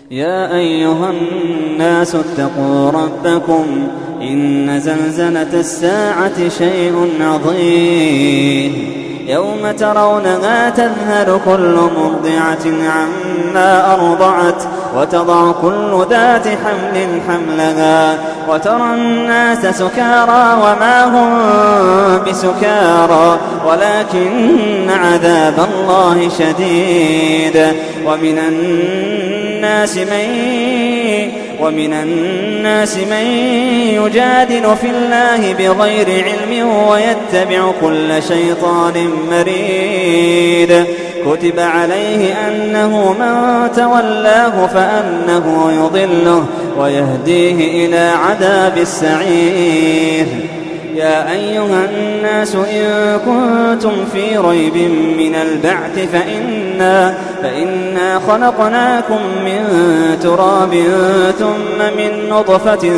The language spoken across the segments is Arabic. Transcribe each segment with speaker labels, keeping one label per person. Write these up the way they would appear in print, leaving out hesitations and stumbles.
Speaker 1: يا أيها الناس اتقوا ربكم إن زلزلة الساعة شيء عظيم يوم ترونها تذهل كل مرضعة عما أرضعت وتضع كل ذات حمل حملها وترى الناس سكارى وما هم بسكارى ولكن عذاب الله شديد ومن الناس من يجادل في الله بغير علم ويتبع كل شيطان مريد كتب عليه أنه من تولاه فأنه يضله ويهديه إلى عذاب السعير. يا أيها الناس إن كنتم في ريب من البعث فإنا خلقناكم من تراب ثم من نطفة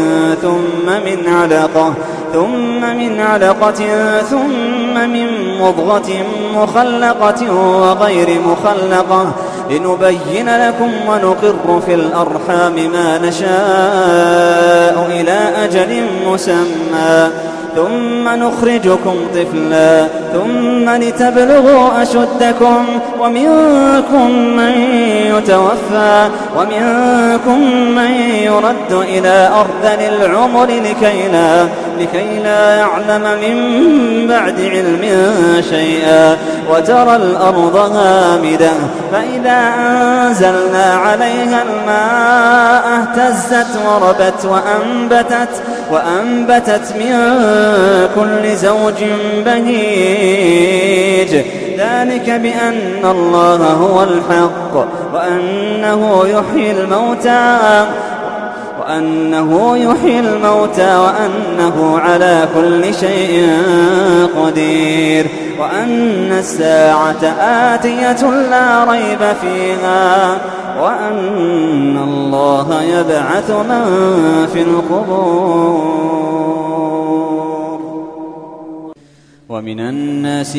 Speaker 1: ثم من علقة ثم من مضغة مخلقة وغير مخلقة لنبين لكم ونقر في الأرحام ما نشاء إلى أجل مسمى ثم نخرجكم طفلا ثم لتبلغوا أشدكم ومنكم من يتوفى ومنكم من يرد إلى أرذل العمر لكي لا يعلم من بعد علم شيئا وترى الأرض هامدة فإذا أنزلنا عليها الماء اهتزت وربت وأنبتت من كل زوج بهيج ذلك بأن الله هو الحق وأنه يحيي الموتى وأنه على كل شيء قدير وأن الساعة آتية لا ريب فيها وأن الله يبعث من في القبور. ومن الناس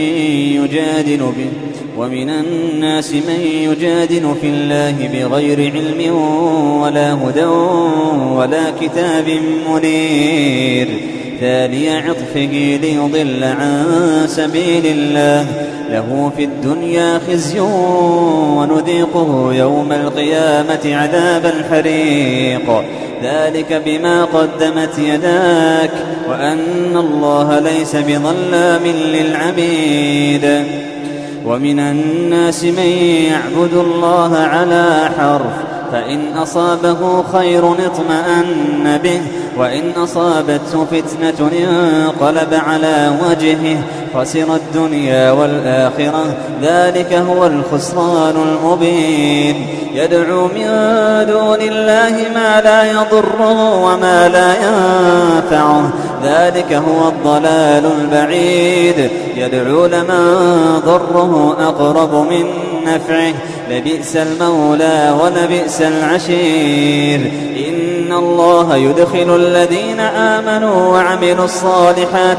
Speaker 1: من يجادل في الله بغير علم ولا هدى ولا كتاب منير ثاني عطفه ليضل عن سبيل الله له في الدنيا خزي ونذيقه يوم القيامة عذاب الحريق ذلك بما قدمت يداك وأن الله ليس بظلام للعبيد. ومن الناس من يعبد الله على حرف فإن أصابه خير اطمأن به وإن أصابته فتنة انقلب على وجهه خسر الدنيا والآخرة ذلك هو الخسران المبين. يدعو من دون الله ما لا يضره وما لا ينفعه ذلك هو الضلال البعيد. يدعو لمن ضره أقرب من نفعه لبئس المولى ولبئس العشير. إن الله يدخل الذين آمنوا وعملوا الصالحات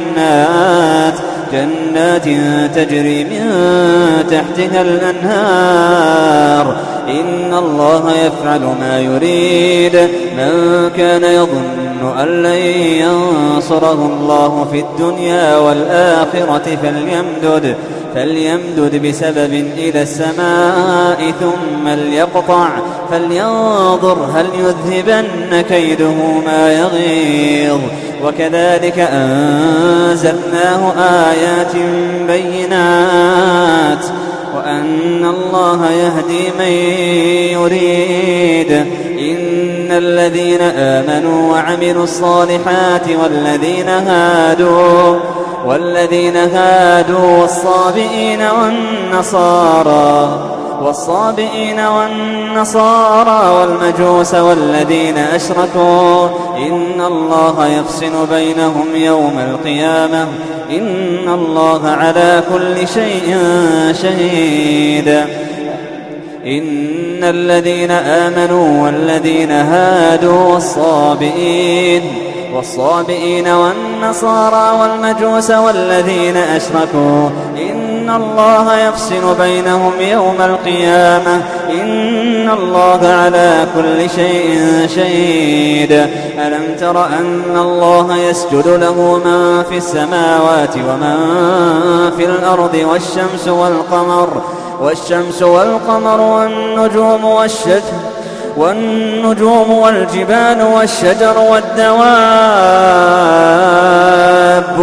Speaker 1: جنات تجري من تحتها الأنهار إن الله يفعل ما يريد. من كان يظن أن لن ينصره الله في الدنيا والآخرة فليمدد بسبب إلى السماء ثم ليقطع فلينظر هل يذهبن كيده ما يغيظ. وكذلك أنزلناه آيات بينات وأن الله يهدي من يريد. إن الذين آمنوا وعملوا الصالحات والذين هادوا والصابئين والنصارى والمجوس والذين أشركوا إن الله يفصل بينهم يوم القيامة إن الله على كل شيء شهيد. إن الذين آمنوا والذين هادوا والصابئين والنصارى والمجوس والذين أشركوا إن إن الله يفصل بينهم يوم القيامة إن الله على كل شيء شهيد ألم تر أن الله يسجد له من في السماوات ومن في الأرض والشمس والقمر والنجوم والجبال والشجر والدواب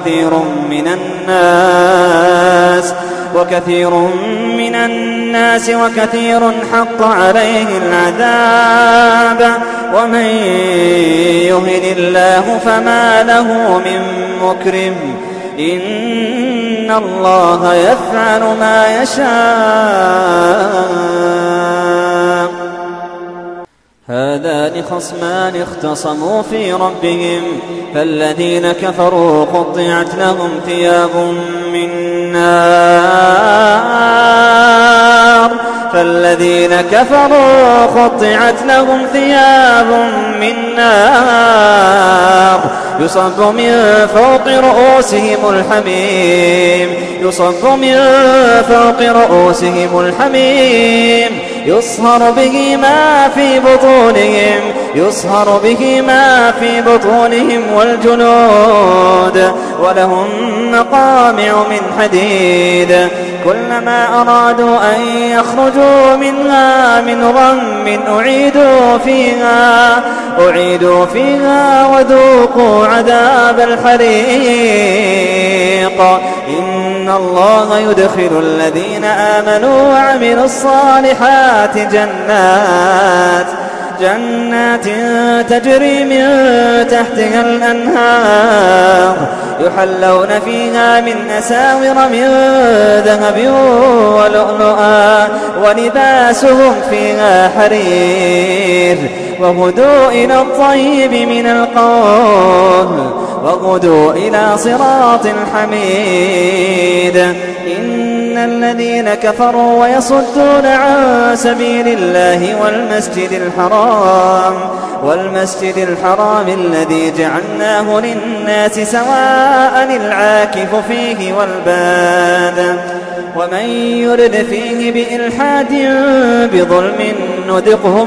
Speaker 1: وكثير من الناس وكثير حق عليه العذاب ومن يهن الله فما له من مكرم إن الله يفعل ما يشاء هذان خصمان اختصموا في ربهم فالذين كفروا قطعت لهم ثياب من نار يصب من فوق رؤوسهم الحميم يصهر به ما في بطونهم والجلود ولهم مقامع من حديد كلما أرادوا أن يخرجوا منها من غم أعيدوا فيها وذوقوا عذاب الحريق إن الله يدخل الذين آمنوا وعملوا الصالحات جنات تجري من تحتها الأنهار يحلون فيها من أساور من ذهب ولؤلؤا ولباسهم فيها حرير وهدوا إلى الطيب من القول وهدوا إلى صراط الحميد إن الذين كفروا ويصدون عن سبيل الله والمسجد الحرام الذي جعلناه للناس سواء العاكف فيه والباد ومن يرد فيه بإلحاد بظلم نذقه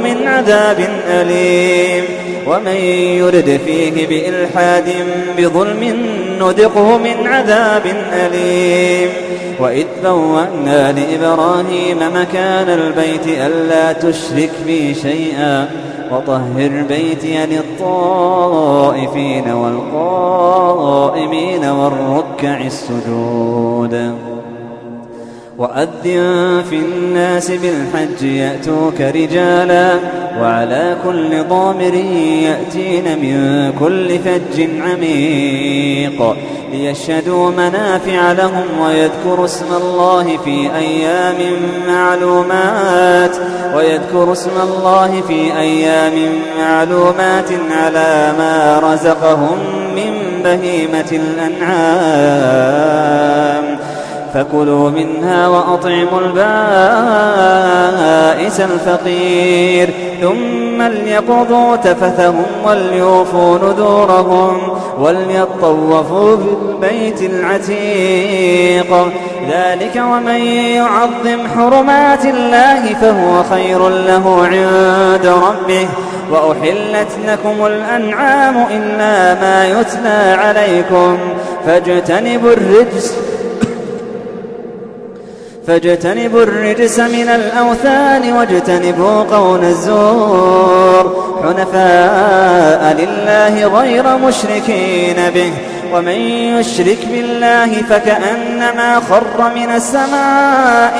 Speaker 1: من عذاب أليم وإذ بوأنا لإبراهيم مكان البيت ألا تشرك بي شيئا وطهر بيتي للطائفين والقائمين والركع السجود وأذن في الناس بالحج يأتوك رجالا وعلى كل ضامر يأتين من كل فج عميق ليشهدوا منافع لهم ويذكروا اسم الله في أيام معلومات على ما رزقهم من بهيمة الأنعام فكلوا منها وأطعموا البائس الفقير ثم ليقضوا تفثهم وليوفوا نذورهم وليطوفوا بالبيت العتيق ذلك ومن يعظم حرمات الله فهو خير له عند ربه وأحلت لكم الأنعام إلا ما يتلى عليكم فاجتنبوا الرجس من الأوثان واجتنبوا قول الزور حنفاء لله غير مشركين به ومن يشرك بالله فكأنما خر من السماء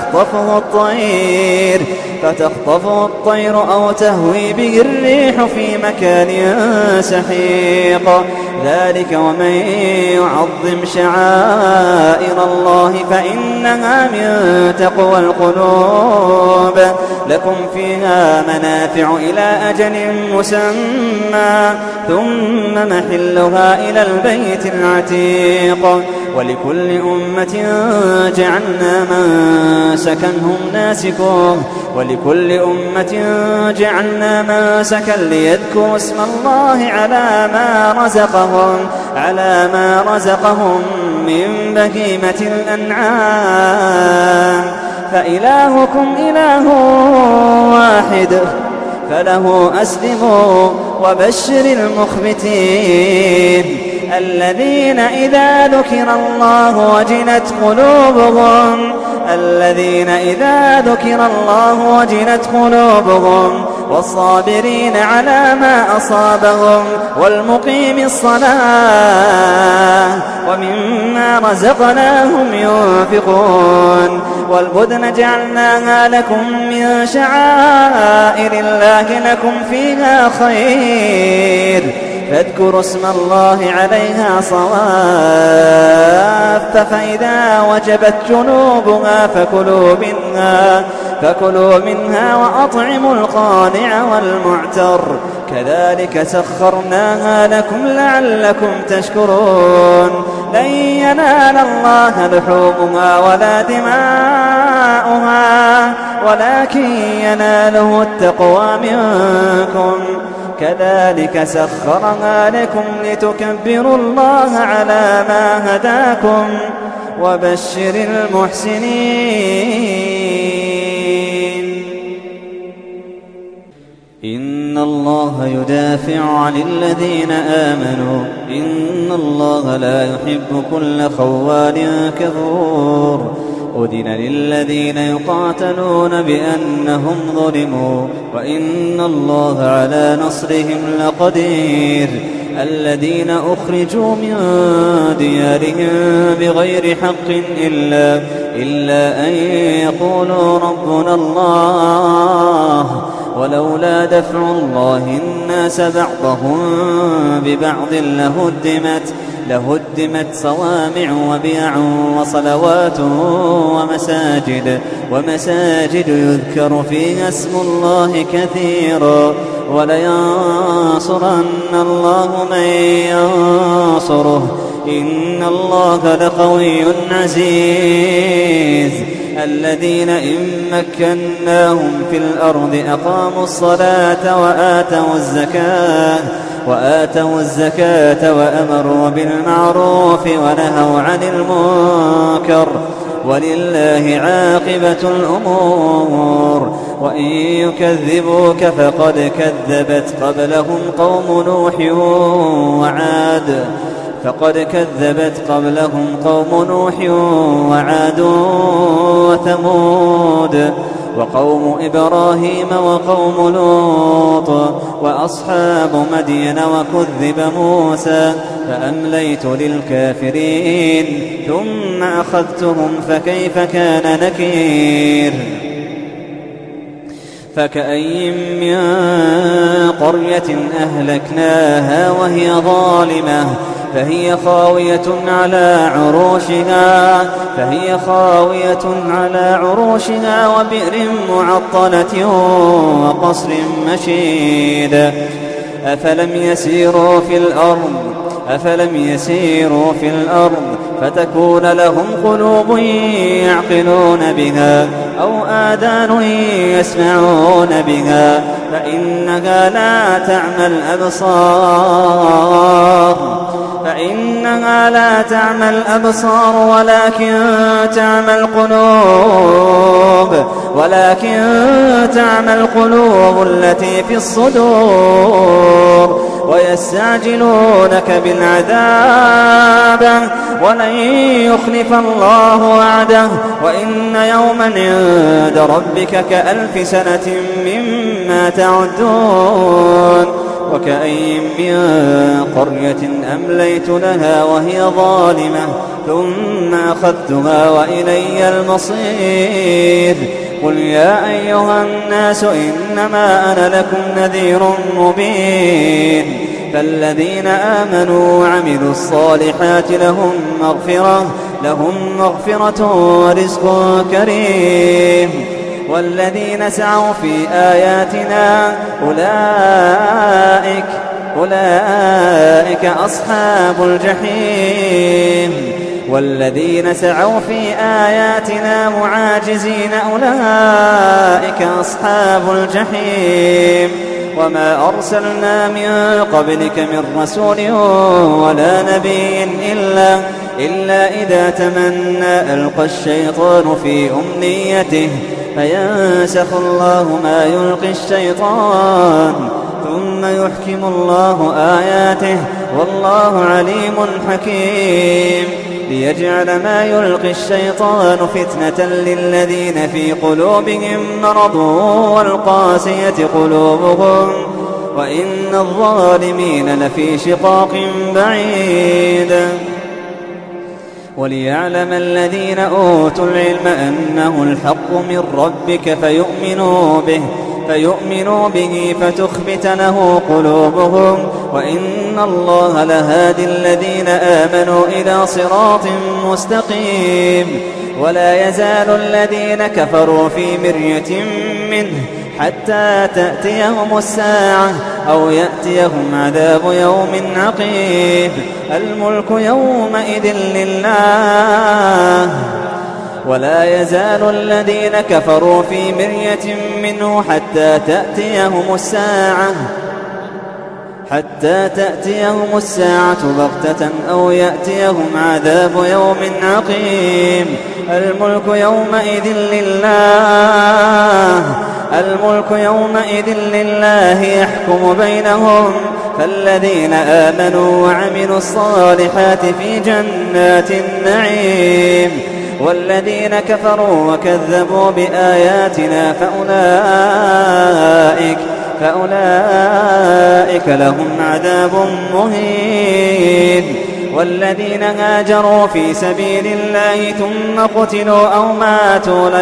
Speaker 1: فتخطفه الطير أو تهوي به الريح في مكان سحيق ذلك ومن يعظم شعائر الله فإنها من تقوى القلوب لكم فيها منافع إلى أجل مسمى ثم محلها إلى البيت العتيق ولكل أمة جعلنا منسكا ليذكروا اسم الله على ما رزقهم من بهيمة الأنعام فإلهكم إله واحد فله أسلموا وبشر المخبتين الذين إذا ذكر الله وجلت قلوبهم والصابرين على ما أصابهم والمقيم الصلاة ومما رزقناهم ينفقون والبدن جعلناها لكم من شعائر الله لكم فيها خير فاذكروا اسم الله عليها صواف فإذا وجبت جنوبها فكلوا منها وأطعموا القانع والمعتر كذلك سخرناها لكم لعلكم تشكرون لن ينال الله لحومها ولا دماؤها ولكن يناله التقوى منكم كذلك سخرها لكم لتكبروا الله على ما هداكم وبشر المحسنين إن الله يدافع عن الذين آمنوا إن الله لا يحب كل خوان كفور أذن للذين يقاتلون بأنهم ظلموا وإن الله على نصرهم لقدير الذين أخرجوا من ديارهم بغير حق إلا أن يقولوا ربنا الله ولولا دفع الله الناس بعضهم ببعض لهدمت صوامع وبيع وصلوات ومساجد يذكر فيها اسم الله كثيرا ولينصرن الله من ينصره إن الله لقوي عزيز الذين إن مكناهم في الأرض أقاموا الصلاة وآتوا الزكاة وأمروا بالمعروف ونهوا عن المنكر ولله عاقبة الأمور وإن يكذبوك فقد كذبت قبلهم قوم نوح وعاد وثمود وقوم إبراهيم وقوم لوط وأصحاب مدين وكذب موسى فأمليت للكافرين ثم أخذتهم فكيف كان نكير فكأي من قرية أهلكناها وهي ظالمة فهي خاوية على عروشها وبئر معطلة وقصر مشيد أفلم يسيروا في الأرض فتكون لهم قلوب يعقلون بها أو آذان يسمعون بها فإنها لا تعمى الأبصار ولكن تعمى القلوب التي في الصدور ويستعجلونك بالعذاب ولن يخلف الله وعده وإن يوما عند ربك كألف سنة مما تعدون وكأي من قرية أمليت لها وهي ظالمة ثم أخذتها وإلي المصير قل يا أيها الناس إنما أنا لكم نذير مبين فالذين آمنوا وعملوا الصالحات لهم مغفرة ورزق كريم والذين سعوا في آياتنا أولئك أصحاب الجحيم والذين سعوا في آياتنا معاجزين أولئك أصحاب الجحيم وما أرسلنا من قبلك من رسول ولا نبي إلا إذا تمنى ألقى الشيطان في أمنيته فينسخ الله ما يلقي الشيطان ثم يحكم الله آياته والله عليم حكيم ليجعل ما يلقي الشيطان فتنة للذين في قلوبهم مرض والقاسية قلوبهم وإن الظالمين لفي شقاق بعيد وليعلم الذين أوتوا العلم أنه الحق من ربك فيؤمنوا به فتخبت له قلوبهم وإن الله لهادي الذين آمنوا إلى صراط مستقيم ولا يزال الذين كفروا في مرية منه حتى تأتيهم الساعة أو يأتيهم عذاب يوم عقيب الملك يومئذ لله ولا يزال الذين كفروا في مرية منه حتى تأتيهم الساعة بغتة أو يأتيهم عذاب يوم عقيم الملك يومئذ لله يحكم بينهم فالذين آمنوا وعملوا الصالحات في جنات النعيم والذين كفروا وكذبوا بآياتنا فأولئك لهم عذاب مهين والذين هاجروا في سبيل الله ثم قتلوا أو ماتوا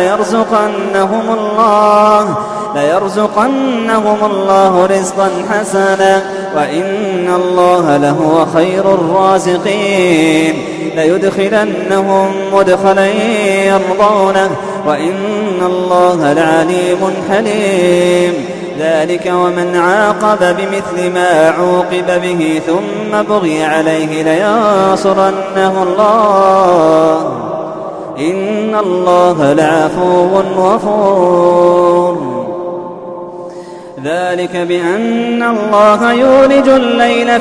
Speaker 1: ليرزقنهم الله رزقا حسنا وإن الله لهو خير الرازقين ليدخلنهم مدخلا يرضونه وإن الله لعليم حليم ذلك ومن عاقب بمثل ما عوقب به ثم بغي عليه لينصرنه الله إن الله لعفو غفور ذلك بأن الله يولج الليل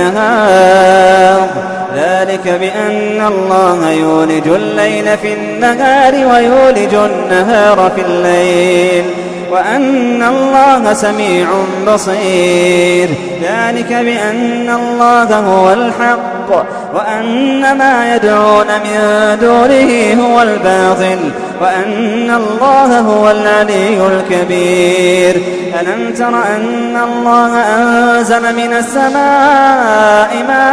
Speaker 1: في النهار ويولج النهار في الليل وأن الله سميع بصير ذلك بأن الله هو الحق وأن ما يدعون من دونه هو الباطل وأن الله هو العلي الكبير ألم تر أن الله أنزل من السماء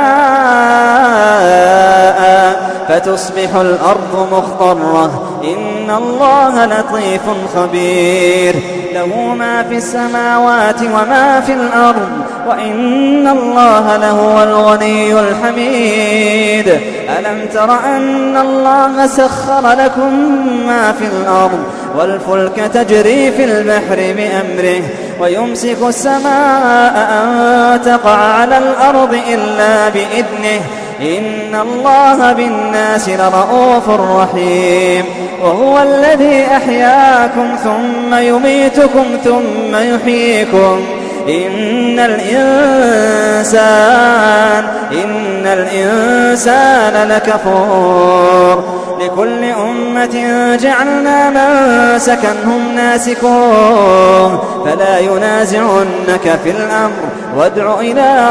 Speaker 1: ماء فتصبح الأرض مخضرة إن الله لطيف خبير له ما في السماوات وما في الأرض وإن الله لهو الغني الحميد ألم تر أن الله سخر لكم ما في الأرض والفلك تجري في البحر بأمره ويمسك السماء أن تقع على الأرض إلا بإذنه إن الله بالناس لرؤوف رحيم وهو الذي أحياكم ثم يميتكم ثم يحييكم إن الإنسان لكفور لكل أمة جعلنا منسكا هم ناسكوه فلا ينازعنك في الأمر وادع إلى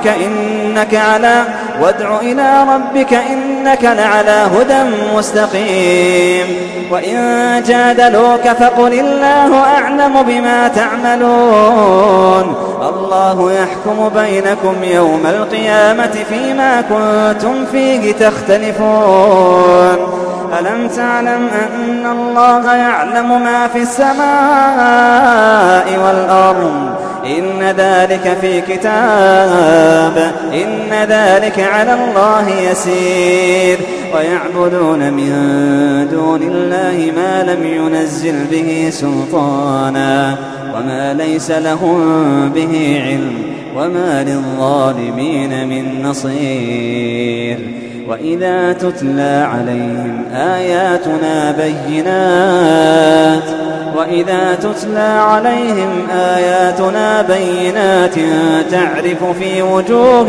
Speaker 1: ربك إنك لعلى هدى مستقيم وإن جادلوك فقل الله أعلم بما تعملون الله يحكم بينكم يوم القيامة فيما كنتم فيه تختلفون ألم تعلم أن الله يعلم ما في السماء والأرض إن ذلك في كتاب إن ذلك على الله يسير ويعبدون من دون الله ما لم ينزل به سلطانا وما ليس لهم به علم وما للظالمين من نصير وإذا تتلى عليهم آياتنا بينات وإذا تتلى عليهم آياتنا بينات تعرف في وجوه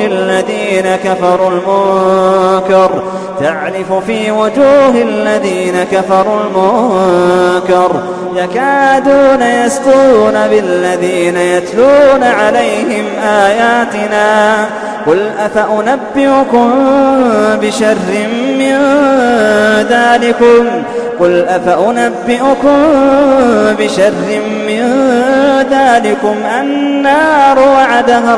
Speaker 1: الذين كفروا المنكر يكادون يسطون بالذين يتلون عليهم آياتنا قل أفأنبئكم بشر من ذلكم النار وعدها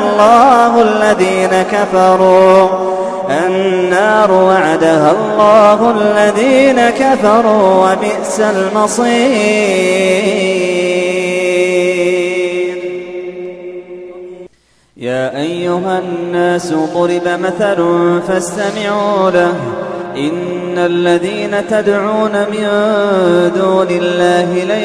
Speaker 1: الله الذين كفروا وبئس المصير. يا أيها الناس ضرب مثل فاستمعوا له إن الذين تدعون من دون الله لن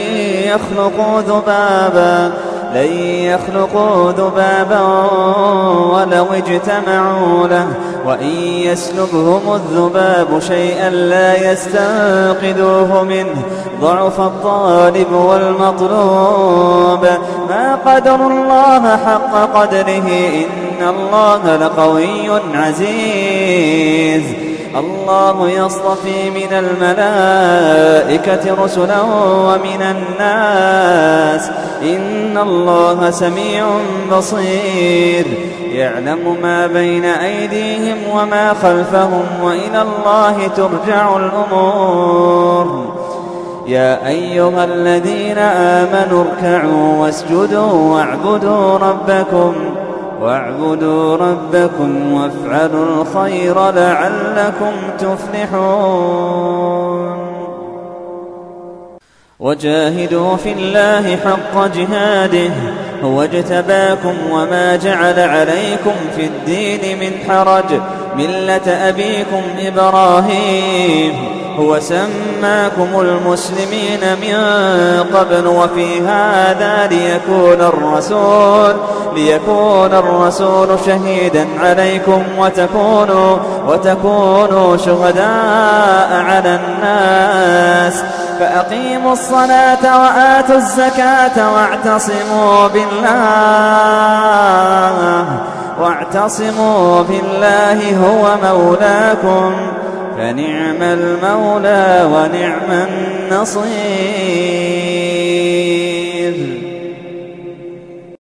Speaker 1: يخلقوا ذبابا ولو اجتمعوا له وإن يسلبهم الذباب شيئا لا يستنقذوه منه ضعف الطالب والمطلوب ما قدر الله حق قدره إن الله لقوي عزيز. الله يصطفي من الملائكة رسلا ومن الناس إن الله سميع بصير يعلم ما بين أيديهم وما خلفهم وإلى الله ترجع الأمور. يا أيها الذين آمنوا اركعوا واسجدوا واعبدوا ربكم وافعلوا الخير لعلكم تفلحون. وجاهدوا في الله حق جهاده هو اجتباكم وما جعل عليكم في الدين من حرج ملة أبيكم إبراهيم هو سماكم المسلمين من قبل وفي هذا ليكون الرسول شهيدا عليكم وتكونوا شهداء على الناس فأقيموا الصلاة وآتوا الزكاة واعتصموا بالله هو مولاكم فنعم المولى ونعم النصير.